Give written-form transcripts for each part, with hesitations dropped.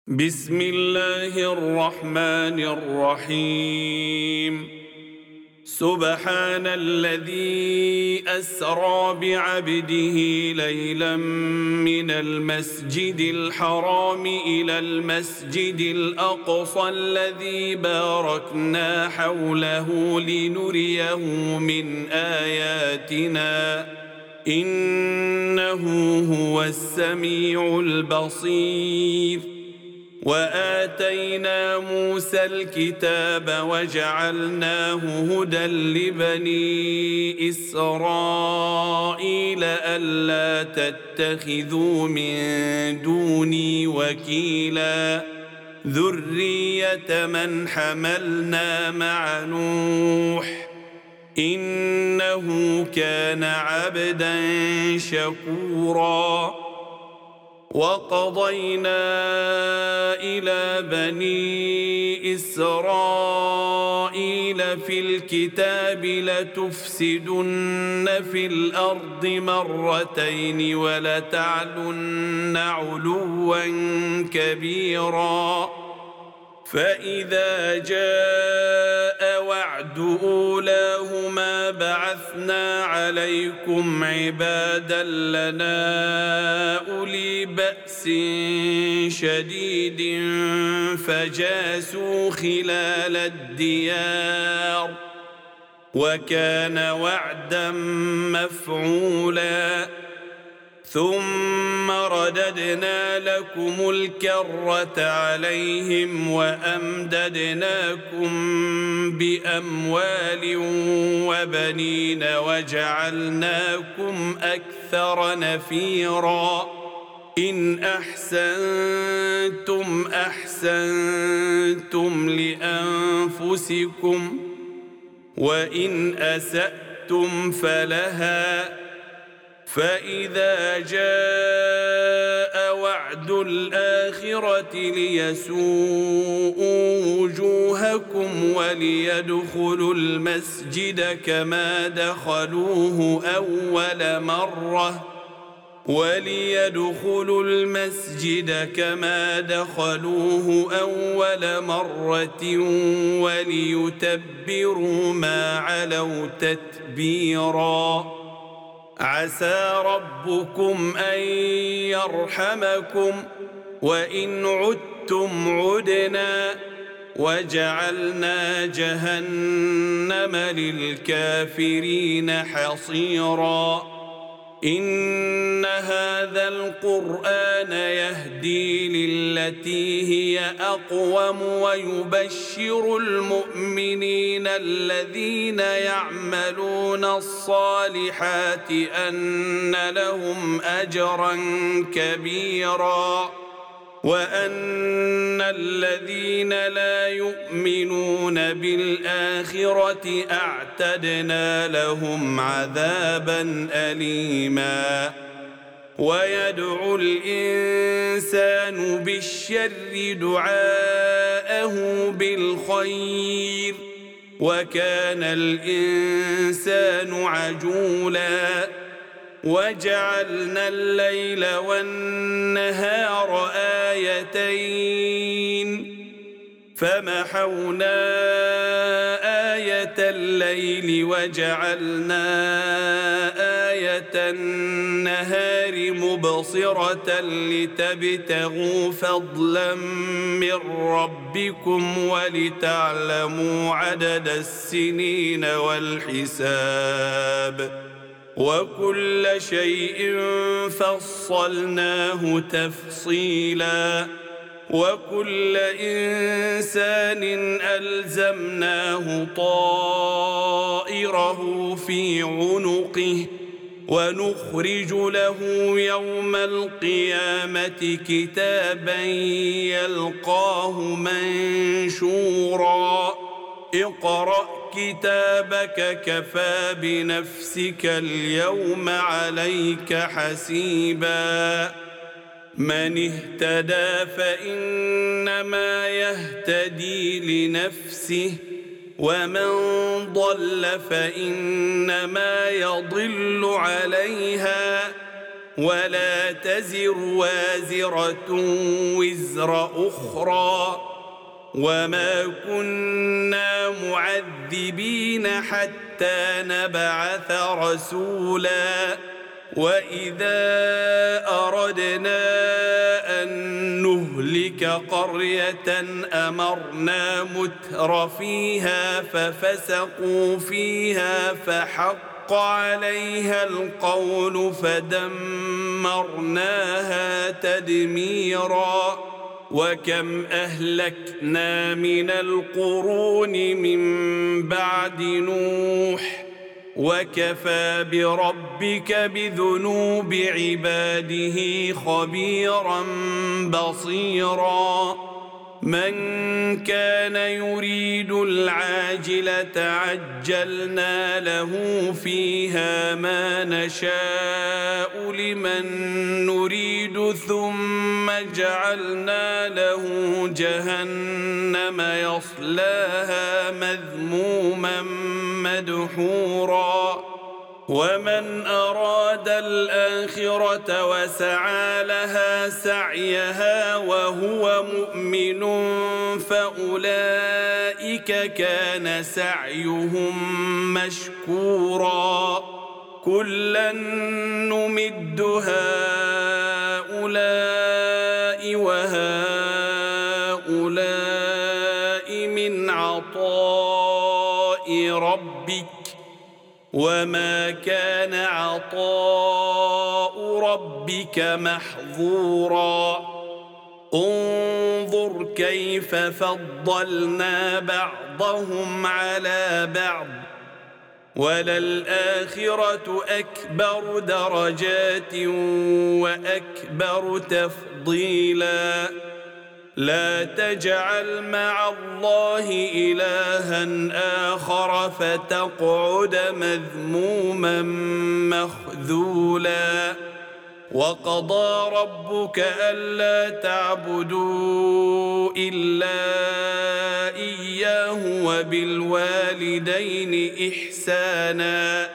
بسم الله الرحمن الرحيم. سبحان الذي أسرى بعبده ليلا من المسجد الحرام إلى المسجد الأقصى الذي باركنا حوله لنريه من آياتنا إنه هو السميع البصير. وآتينا موسى الكتاب وجعلناه هدى لبني إسرائيل ألا تتخذوا من دوني وكيلا ذرية من حملنا مع نوح إنه كان عبدا شكورا. وقضينا إلى بني إسرائيل في الكتاب لتفسدن في الأرض مرتين ولتعلن علوا كبيرا. فإذا جاء وعد أولاهما بعثنا عليكم عبادا لنا أولي بأس شديد فجاسوا خلال الديار وكان وعدا مفعولا. ثم رددنا لكم الكرة عليهم وأمددناكم بأموال وبنين وجعلناكم أكثر نفيرا. إن أحسنتم أحسنتم لأنفسكم وإن أسأتم فلها. فإذا جاء وعد الآخرة ليسوءوا وجوهكم وليدخلوا المسجد كما دخلوه أول مرة وليتبروا ما علوا تتبيرا. عسى ربكم أن يرحمكم وإن عدتم عدنا وجعلنا جهنم للكافرين حصيرا. إن هذا القرآن يهدي للتي هي أقوم ويبشر المؤمنين الذين يعملون الصالحات أن لهم أجرا كبيرا وأن الذين لا يؤمنون بالآخرة أعتدنا لهم عذابا أليما. ويدعو الإنسان بالشر دعاءه بالخير وكان الإنسان عجولا. وجعلنا الليل والنهار آيتين فمحونا آية الليل وجعلنا آية النهار مبصرة لتبتغوا فضلا من ربكم ولتعلموا عدد السنين والحساب وكل شيء فصلناه تفصيلا. وكل إنسان ألزمناه طائره في عنقه ونخرج له يوم القيامة كتابا يلقاه منشورا. اقرأ كتابك كفى بنفسك اليوم عليك حسيبا. من اهتدى فإنما يهتدي لنفسه ومن ضل فإنما يضل عليها ولا تزر وازرة وزر أخرى وما كنا معذبين حتى نبعث رسولا وإذا أردنا أن نهلك قرية أمرنا متر فيها ففسقوا فيها فحق عليها القول فدمرناها تدميرا وكم أهلكنا من القرون من بعد نوح وكفى بربك بذنوب عباده خبيرا بصيرا من كان يريد العاجلة عجلنا له فيها ما نشاء لمن نريد ثم جعلنا له جهنم يصلاها مذموما مدحورا ومن أراد الآخرة وسعى لها سعيها وهو مؤمن فأولئك كان سعيهم مشكورا كلا نمد هؤلاء وهؤلاء من عطاء ربك وما كان عطاء ربك محظورا انظر كيف فضلنا بعضهم على بعض وللآخرة أكبر درجات وأكبر تفضيلا لا تجعل مع الله إلها آخر فتقعد مذموما مخذولا وقضى ربك ألا تعبدوا إلا إياه وبالوالدين إحسانا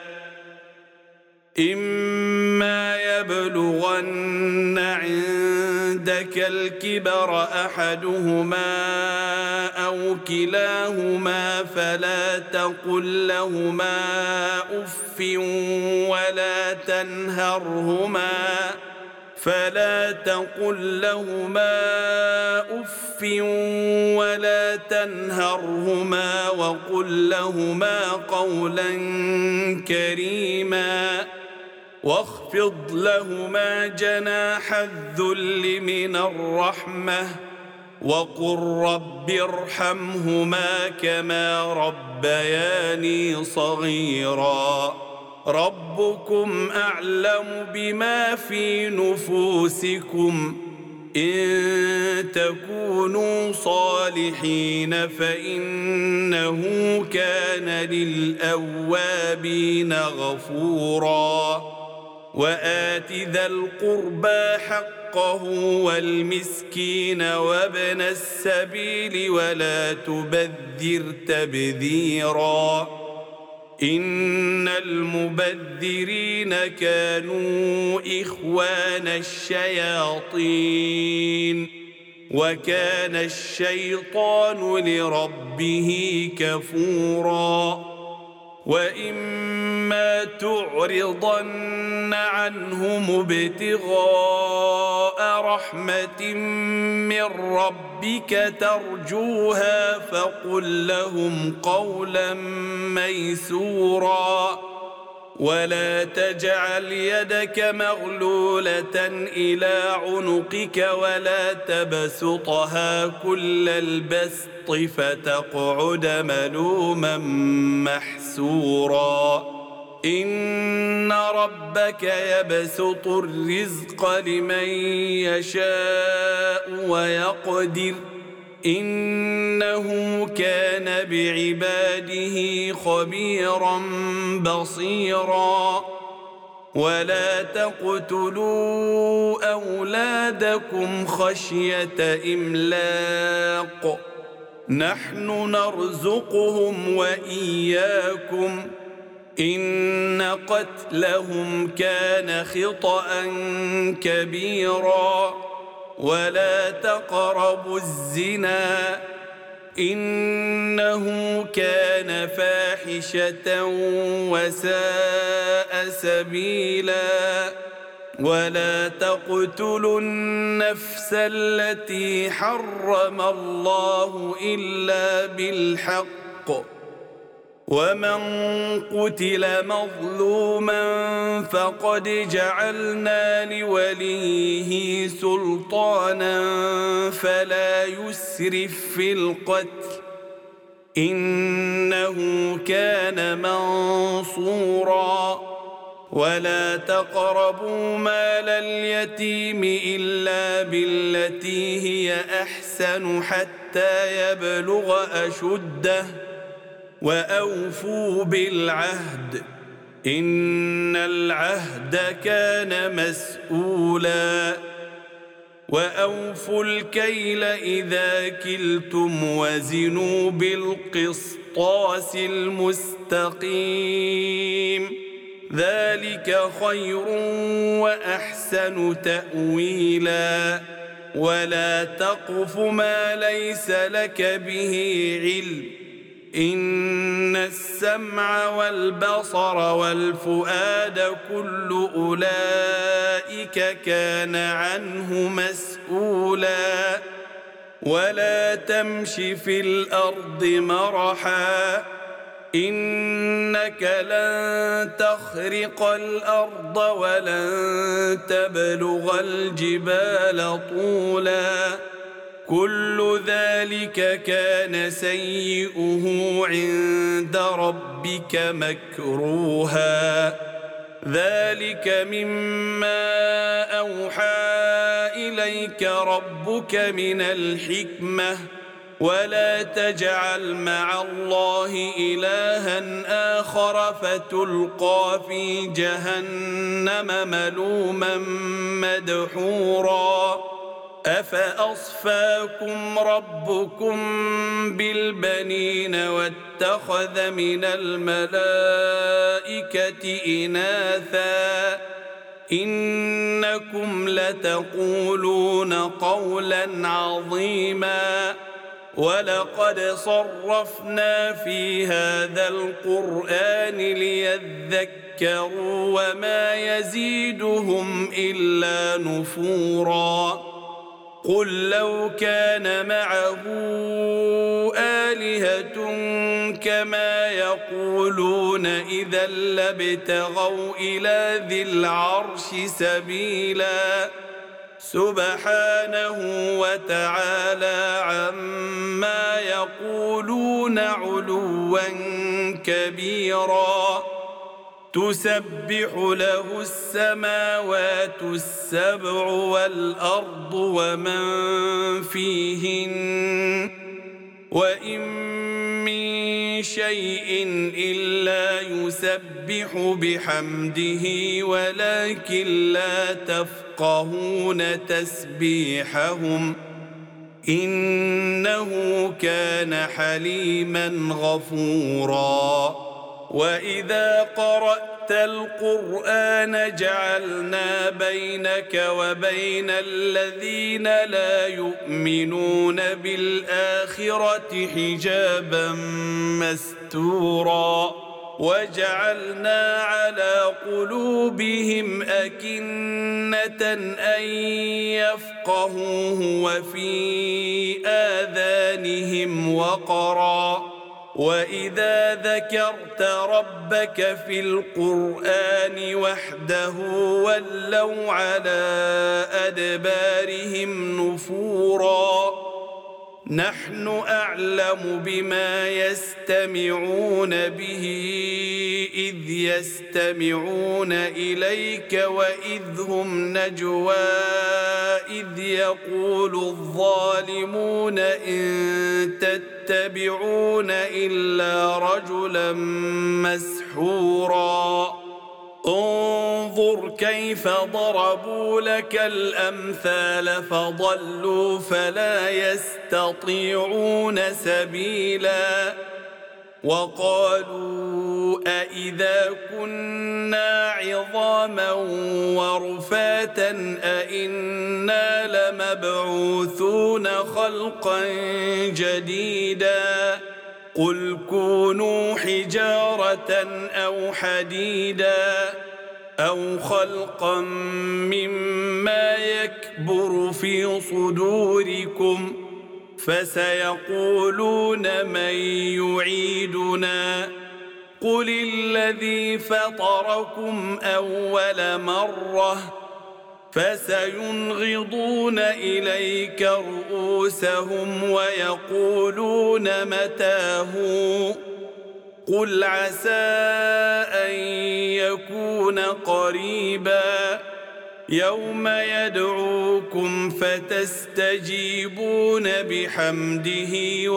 إما يبلغن عندك الكبر أحدهما أو كلاهما فلا تقل لهما أف ولا تنهرهما وقل لهما قولا كريما واخفض لهما جناح الذل من الرحمة وقل رب ارحمهما كما ربياني صغيرا ربكم أعلم بما في نفوسكم إن تكونوا صالحين فإنه كان للأوابين غفورا وآت ذا القربى حقه والمسكين وابن السبيل ولا تبذر تبذيرا إن المبذرين كانوا إخوان الشياطين وكان الشيطان لربه كفورا وإما تعرضن عنهم ابتغاء رحمة من ربك ترجوها فقل لهم قولا ميسورا ولا تجعل يدك مغلولة إلى عنقك ولا تبسطها كل البسط فتقعد ملوما محسورا إن ربك يبسط الرزق لمن يشاء ويقدر إنه كان بعباده خبيرا بصيرا ولا تقتلوا أولادكم خشية إملاق نحن نرزقهم وإياكم إن قتلهم كان خطأ كبيرا ولا تقربوا الزنا إنه كان فاحشة وساء سبيلا ولا تقتلوا النفس التي حرم الله إلا بالحق ومن قتل مظلوما فقد جعلنا لوليه سلطانا فلا يسرف في القتل إنه كان منصورا ولا تقربوا مال اليتيم إلا بالتي هي أحسن حتى يبلغ أشده وأوفوا بالعهد إن العهد كان مسؤولا وأوفوا الكيل إذا كلتم وزنوا بالقسطاس المستقيم ذلك خير وأحسن تأويلا ولا تقف ما ليس لك به علم إن السمع والبصر والفؤاد كل أولئك كان عنه مسؤولا ولا تمش في الأرض مرحا إنك لن تخرق الأرض ولن تبلغ الجبال طولا كل ذلك كان سيئه عند ربك مكروها ذلك مما أوحى إليك ربك من الحكمة ولا تجعل مع الله إلها آخر فتلقى في جهنم ملوما مدحورا أفأصفاكم ربكم بالبنين واتخذ من الملائكة إناثا إنكم لتقولون قولا عظيما ولقد صرفنا في هذا القرآن ليذكروا وما يزيدهم إلا نفورا قل لو كان معه آلهة كما يقولون إذا لابتغوا إلى ذي العرش سبيلا سبحانه وتعالى عما يقولون علوا كبيرا تسبح له السماوات السبع والأرض ومن فيهن وإن من شيء إلا يسبح بحمده ولكن لا تفقهون تسبيحهم إنه كان حليما غفورا وإذا قرأت القرآن جعلنا بينك وبين الذين لا يؤمنون بالآخرة حجابا مستورا وجعلنا على قلوبهم أكنة أن يفقهوه وفي آذانهم وقرا وإذا ذكرت ربك في القرآن وحده ولوا على أدبارهم نفورا نحن أعلم بما يستمعون به إذ يستمعون إليك وإذ هم نجوى إذ يقول الظالمون إن تتبعون إلا رجلا مسحورا انظر كيف ضربوا لك الأمثال فضلوا فلا يستطيعون سبيلا وقالوا أإذا كنا عظاما ورفاتا أإنا لمبعوثون خلقا جديدا قل كونوا حجارة أو حديدا أو خلقا مما يكبر في صدوركم فسيقولون من يعيدنا قل الذي فطركم أول مرة فسينغضون إليك رؤوسهم ويقولون متاه قل عسى أن يكون قريبا يوم يدعوكم فتستجيبون بحمده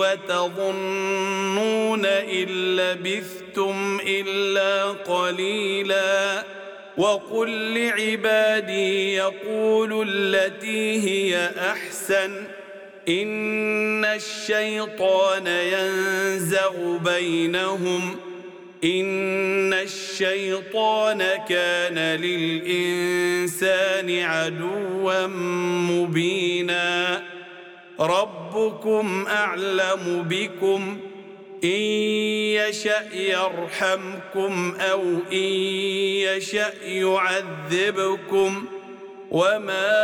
وتظنون إن لبثتم إلا قليلا وقل لعبادي يقولوا التي هي أحسن إن الشيطان ينزغ بينهم إن الشيطان كان للإنسان عدوا مبينا ربكم أعلم بكم إن يشأ يرحمكم أو إن يشأ يعذبكم وما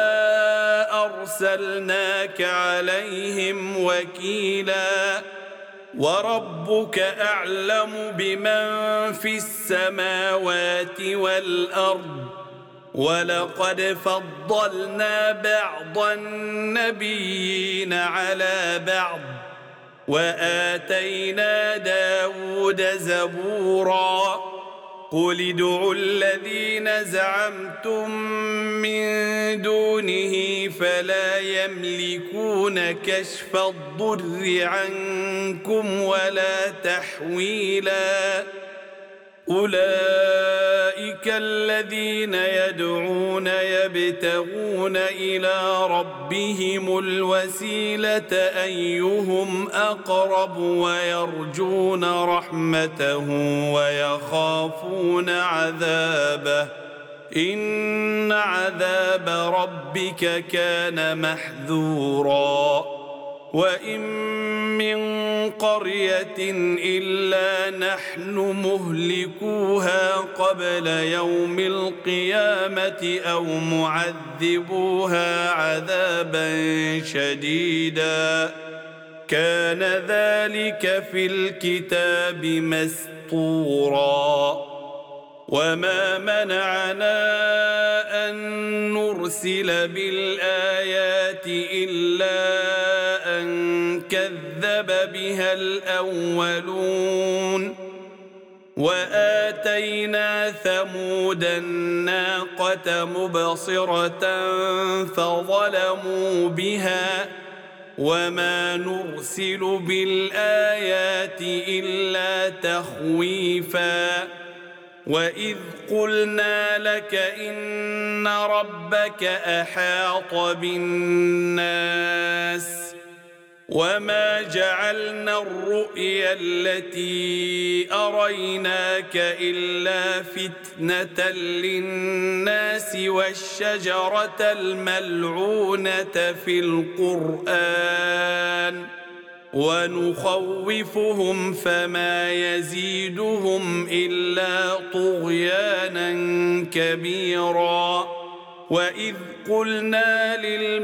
أرسلناك عليهم وكيلا وربك أعلم بمن في السماوات والأرض ولقد فضلنا بعض النبيين على بعض وآتينا داود زبورا قل ادعوا الذين زعمتم من دونه فلا يملكون كشف الضر عنكم ولا تحويلا أولئك الذين يدعون يبتغون إلى ربهم الوسيلة أيهم أقرب ويرجون رحمته ويخافون عذابه إن عذاب ربك كان محذورا وإن من قرية إلا نحن مهلكوها قبل يوم القيامة أو معذبوها عذابا شديدا كان ذلك في الكتاب مسطورا وما منعنا أن نرسل بالآيات إلا أن كذب بها الأولون وآتينا ثمود الناقة مبصرة فظلموا بها وما نرسل بالآيات إلا تخويفا وإذ قلنا لك إن ربك أحاط بالناس وما جعلنا الرؤيا التي أريناك إلا فتنة للناس والشجرة الملعونة في القرآن ونخوفهم فما يزيدهم إلا طغيانا كبيرا وإذ قلنا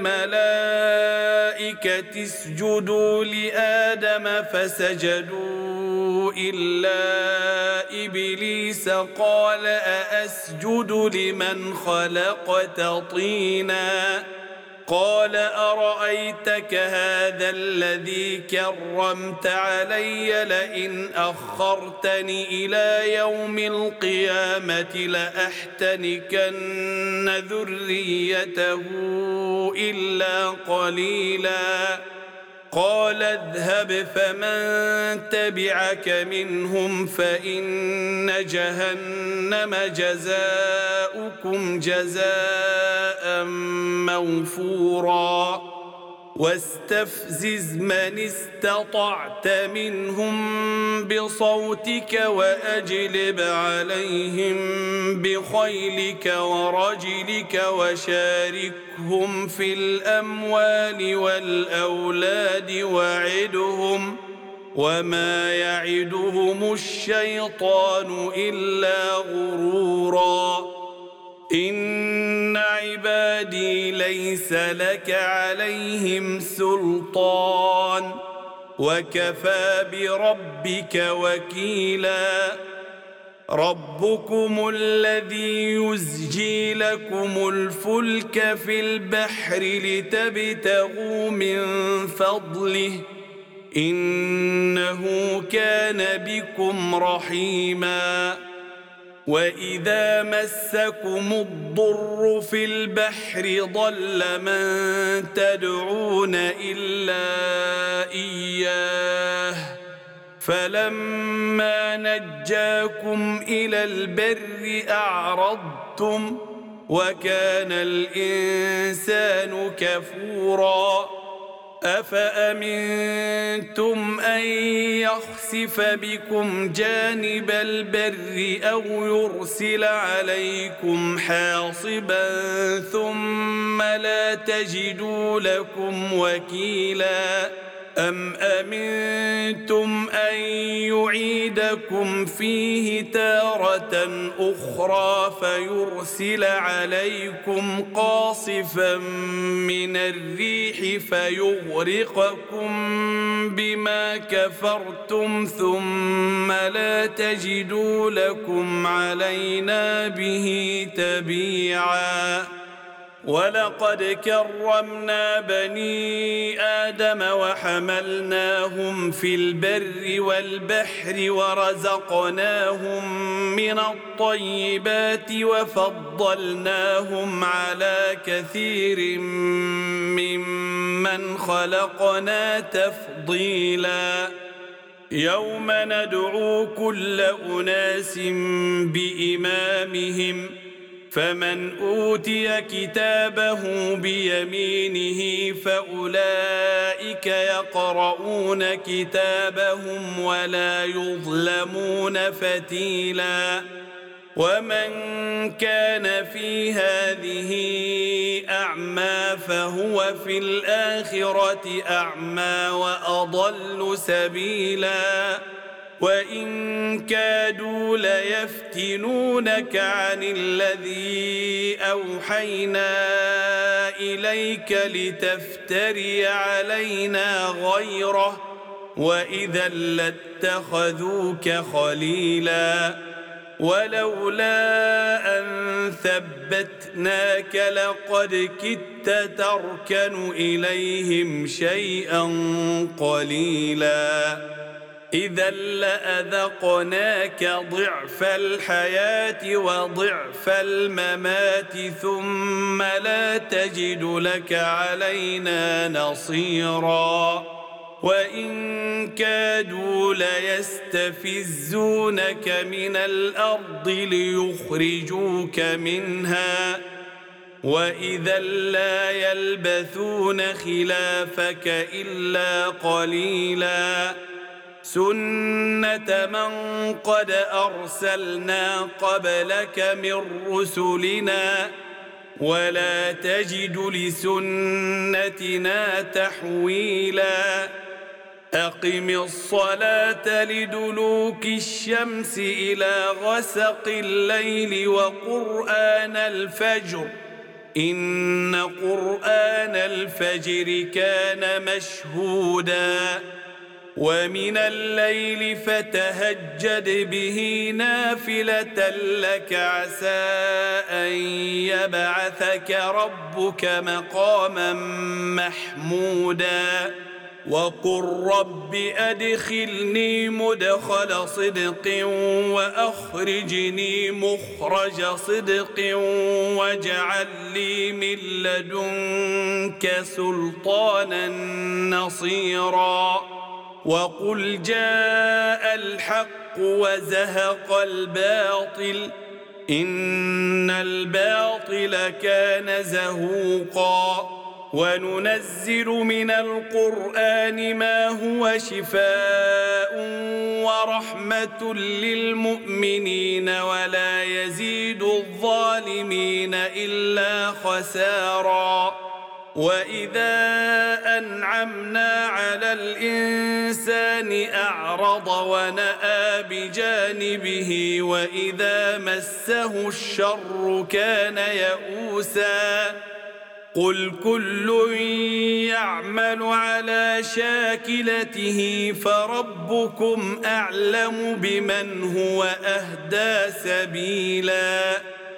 للملائكة اسجدوا لآدم فسجدوا إلا إبليس قال أأسجد لمن خلقت طينا قال أرأيتك هذا الذي كرمت علي لئن أخرتني إلى يوم القيامة لأحتنكن ذريته إلا قليلا قال اذهب فمن تبعك منهم فإن جهنم جزاؤكم جزاء موفورا واستفزز من استطعت منهم بصوتك وأجلب عليهم بخيلك ورجلك وشاركهم في الأموال والأولاد وعدهم وما يعدهم الشيطان إلا غرورا إن عبادي ليس لك عليهم سلطان وكفى بربك وكيلا ربكم الذي يزجي لكم الفلك في البحر لتبتغوا من فضله إنه كان بكم رحيما وإذا مسكم الضر في البحر ضل من تدعون إلا إياه فلما نجاكم إلى البر أعرضتم وكان الإنسان كفورا أفأمنتم أن يخسف بكم جانب البر أو يرسل عليكم حاصبا ثم لا تجدوا لكم وكيلا أم أمنتم أن يعيدكم فيه تارة أخرى فيرسل عليكم قاصفا من الريح فيغرقكم بما كفرتم ثم لا تجدوا لكم علينا به تبيعا ولقد كرمنا بني آدم وحملناهم في البر والبحر ورزقناهم من الطيبات وفضلناهم على كثير ممن خلقنا تفضيلا يوم ندعو كل أناس بإمامهم فمن أوتي كتابه بيمينه فأولئك يقرؤون كتابهم ولا يظلمون فتيلا ومن كان في هذه أعمى فهو في الآخرة أعمى وأضل سبيلا وإن كادوا ليفتنونك عن الذي أوحينا إليك لتفتري علينا غيره وإذا لاتخذوك خليلا ولولا أن ثبتناك لقد كدت تركن إليهم شيئا قليلا إذا لأذقناك ضعف الحياة وضعف الممات ثم لا تجد لك علينا نصيرا وإن كادوا ليستفزونك من الأرض ليخرجوك منها وإذا لا يلبثون خلافك إلا قليلا سنة من قد أرسلنا قبلك من رسلنا ولا تجد لسنتنا تحويلا أقم الصلاة لدلوك الشمس إلى غسق الليل وقرآن الفجر إن قرآن الفجر كان مشهودا ومن الليل فتهجد به نافلة لك عسى أن يبعثك ربك مقاما محمودا وقل رب أدخلني مدخل صدق وأخرجني مخرج صدق واجعل لي من لدنك سلطانا نصيرا وقل جاء الحق وزهق الباطل إن الباطل كان زهوقا وننزل من القرآن ما هو شفاء ورحمة للمؤمنين ولا يزيد الظالمين إلا خسارا وإذا أنعمنا على الإنسان أعرض ونأى بجانبه وإذا مسه الشر كان يئوسا قل كل يعمل على شاكلته فربكم أعلم بمن هو أهدى سبيلا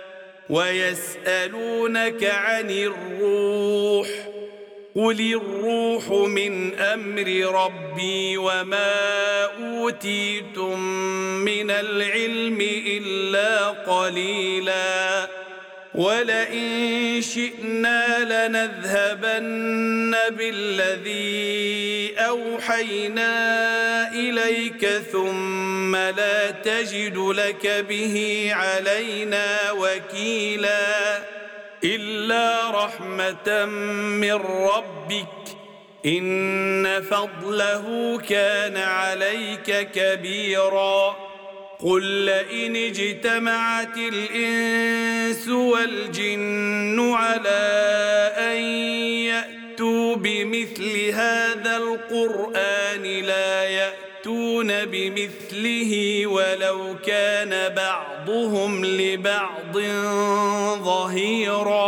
ويسألونك عن الروح قل الروح من أمر ربي وما أوتيتم من العلم إلا قليلا ولئن شئنا لنذهبن بالذي أوحينا إليك ثم لا تجد لك به علينا وكيلا إلا رحمة من ربك إن فضله كان عليك كبيرا قل لئن اجتمعت الإنس والجن على أن يأتوا بمثل هذا القرآن لا يأتون بمثله ولو كان بعضهم لبعض ظهيرا